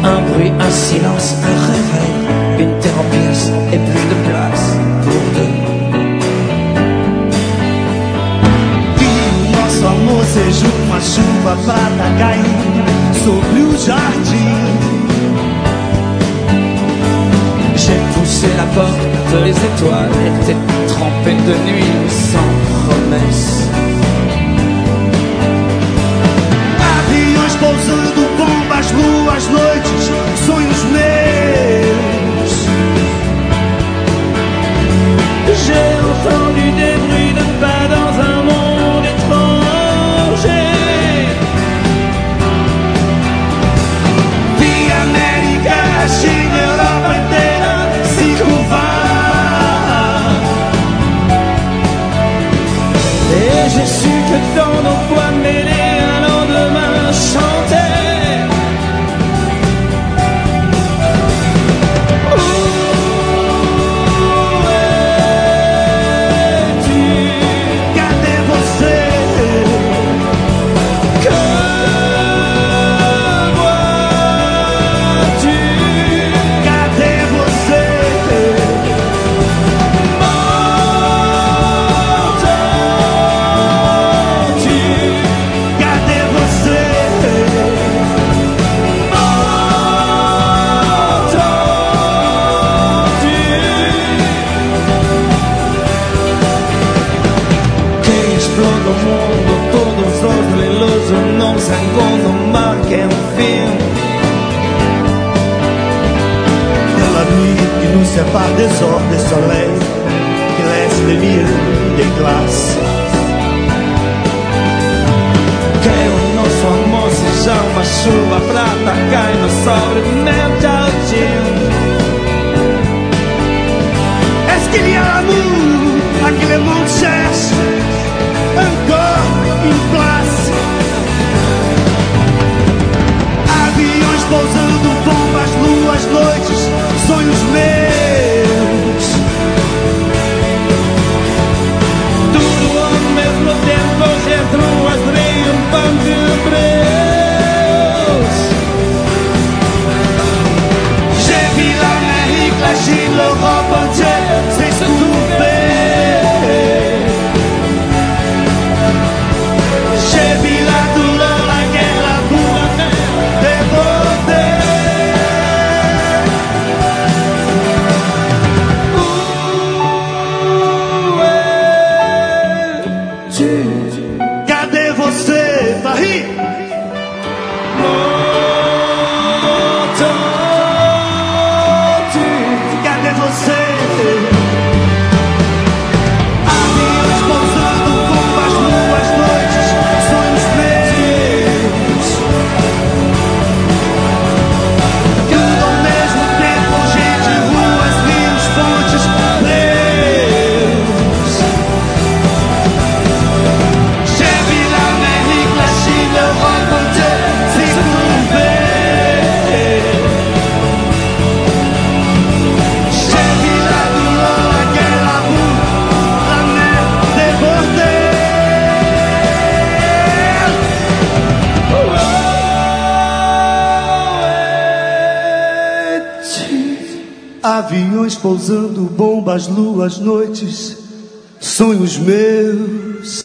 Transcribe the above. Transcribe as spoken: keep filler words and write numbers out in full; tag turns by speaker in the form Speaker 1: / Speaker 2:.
Speaker 1: Un bruit, un silence, un réveil, une terre en pièces et plus de place pour deux.
Speaker 2: Vi o nosso amor seja uma chuva prata caindo sobre o jardim.
Speaker 1: J'ai poussé la porte, les étoiles étaient trempées de nuit sans promesse.
Speaker 2: Aviões pousando, bombas, luas, noites, sonhos meus.
Speaker 1: J'ai entendu des bruits de pas dans un monde étranger.
Speaker 2: Vi a América, a China, a Europa inteira se curvar.
Speaker 1: Et j'ai su que dans nos voix mêlées un lendemain chantait. Où es-tu?
Speaker 2: Cadê você?
Speaker 1: Que vois-tu?
Speaker 2: Cadê você?
Speaker 1: M'entends-tu?
Speaker 2: Cadê você?
Speaker 1: Quem explode o mundo, todos os brilhosos não se encontram mais que um filme.
Speaker 2: Dans la nuit qui nous sépare des heures de soleil, qui laisse les mille des glaces.
Speaker 1: Que o nosso amor seja uma chuva prata caindo sobre meu jardim.
Speaker 2: Est-ce qu'il y a l'amour à qui le monde cherche encore une place? Aviões pousando, bombas, luas, noites, sonhos meus.
Speaker 1: Tudo ao mesmo tempo, entre ruas, rio, banco de Deus.
Speaker 2: J'ai vu l'Amérique, la Chine, l'Europe entière s'estomper. J'ai vu la douleur, la guerre, la boue, la mer déborder.
Speaker 1: Où es-tu?
Speaker 2: Cadê você, Paris?
Speaker 1: M'entends-tu?
Speaker 2: Cadê você? Aviões pousando, bombas, luas, noites, sonhos meus. Tudo ao mesmo tempo, gente, ruas, rios, fontes, Deus. J'ai vu l'Amérique, la Chine, l'Europe entière s'écouler. J'ai vu la douleur, la guerre, la boue, la mer déborder.
Speaker 1: Où es-tu?
Speaker 2: Aviões pousando, bombas, luas, noites, sonhos meus.